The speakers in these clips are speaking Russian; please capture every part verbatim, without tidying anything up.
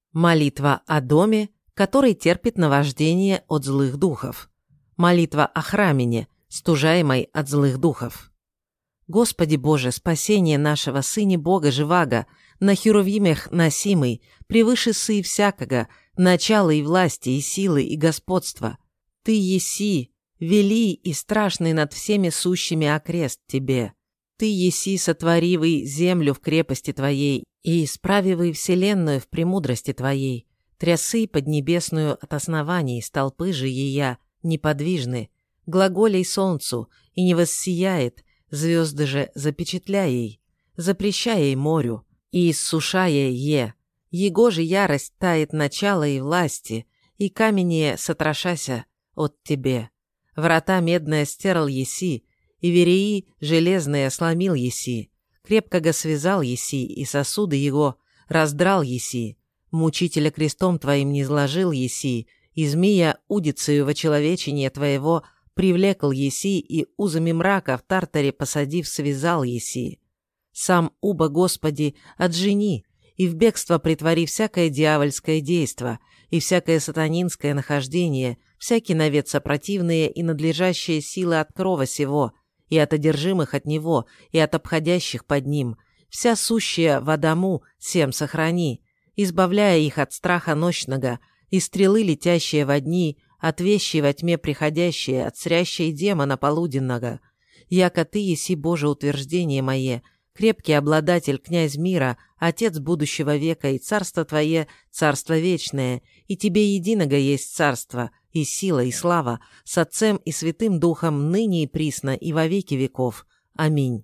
Молитва о доме, который терпит наваждение от злых духов. Молитва о храмине, стужаемой от злых духов. Господи Боже, спасение нашего Сыне Бога Живаго, на херувимях носимый, превыше сы всякого, начала и власти, и силы, и господства. Ты еси, вели и страшный над всеми сущими окрест Тебе. Ты еси, сотворивый землю в крепости Твоей, и исправивый вселенную в премудрости Твоей. Трясы поднебесную от оснований, столпы же ея неподвижны. Глаголей солнцу, и не воссияет, звезды же запечатляя ей, запрещая ей морю, и иссушая е. Его же ярость тает начало и власти, и каменье сотрошася от Тебе. Врата медная стерл еси, и вереи железные сломил еси. Крепко го связал еси, и сосуды его раздрал еси. Мучителя крестом Твоим не зложил еси, и змея удицею во человечение Твоего привлекал еси, и узами мрака в тартаре посадив связал еси. Сам уба, Господи, отжени, и в бегство притвори всякое дьявольское действо, и всякое сатанинское нахождение, всякий навет сопротивные и надлежащие силы от крова сего, и от одержимых от него, и от обходящих под ним, вся сущая в Адаму всем сохрани, избавляя их от страха ночного, и стрелы, летящие во дни, от вещей во тьме приходящие, от срящей демона полуденного. Яко Ты еси, Боже, утверждение мое, крепкий обладатель, князь мира, Отец будущего века, и царство Твое, царство вечное, и Тебе единого есть царство, и сила, и слава, с Отцем и Святым Духом, ныне и присно, и во веки веков. Аминь.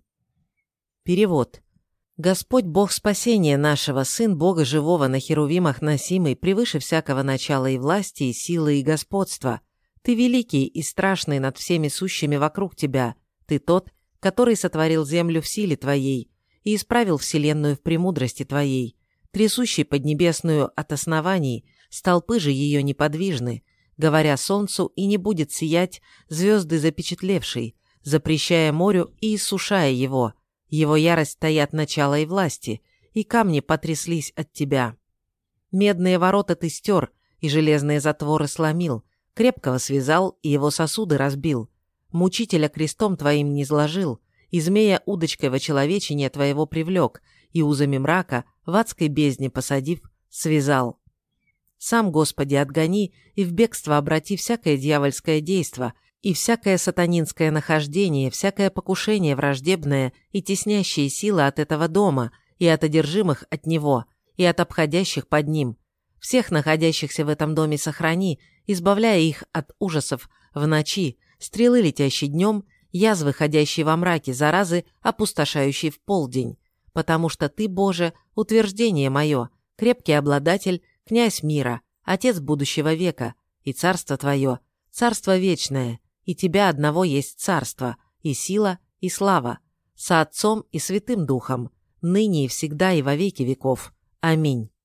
Перевод. Господь Бог спасения нашего, Сын Бога Живого на херувимах носимый, превыше всякого начала и власти, и силы, и господства. Ты великий и страшный над всеми сущими вокруг Тебя. Ты тот, который сотворил землю в силе Твоей и исправил вселенную в премудрости Твоей, трясущий поднебесную от оснований, столпы же ее неподвижны, говоря солнцу, и не будет сиять звезды запечатлевшей, запрещая морю и иссушая его. Его ярость таят начала и власти, и камни потряслись от Тебя. Медные ворота Ты стер, и железные затворы сломил, крепкого связал, и его сосуды разбил. Мучителя крестом Твоим не зложил, и змея удочкой во человечение Твоего привлек, и узами мрака в адской бездне посадив, связал. Сам, Господи, отгони и в бегство обрати всякое дьявольское действо, и всякое сатанинское нахождение, всякое покушение враждебное и теснящие силы от этого дома, и от одержимых от него, и от обходящих под ним. Всех находящихся в этом доме сохрани, избавляя их от ужасов в ночи, стрелы, летящие днем, язвы, ходящие во мраке, заразы, опустошающие в полдень. Потому что Ты, Боже, утверждение мое, крепкий обладатель, князь мира, Отец будущего века, и царство Твое, царство вечное, и Тебя одного есть царство, и сила, и слава, со Отцом и Святым Духом, ныне и всегда и во веки веков. Аминь.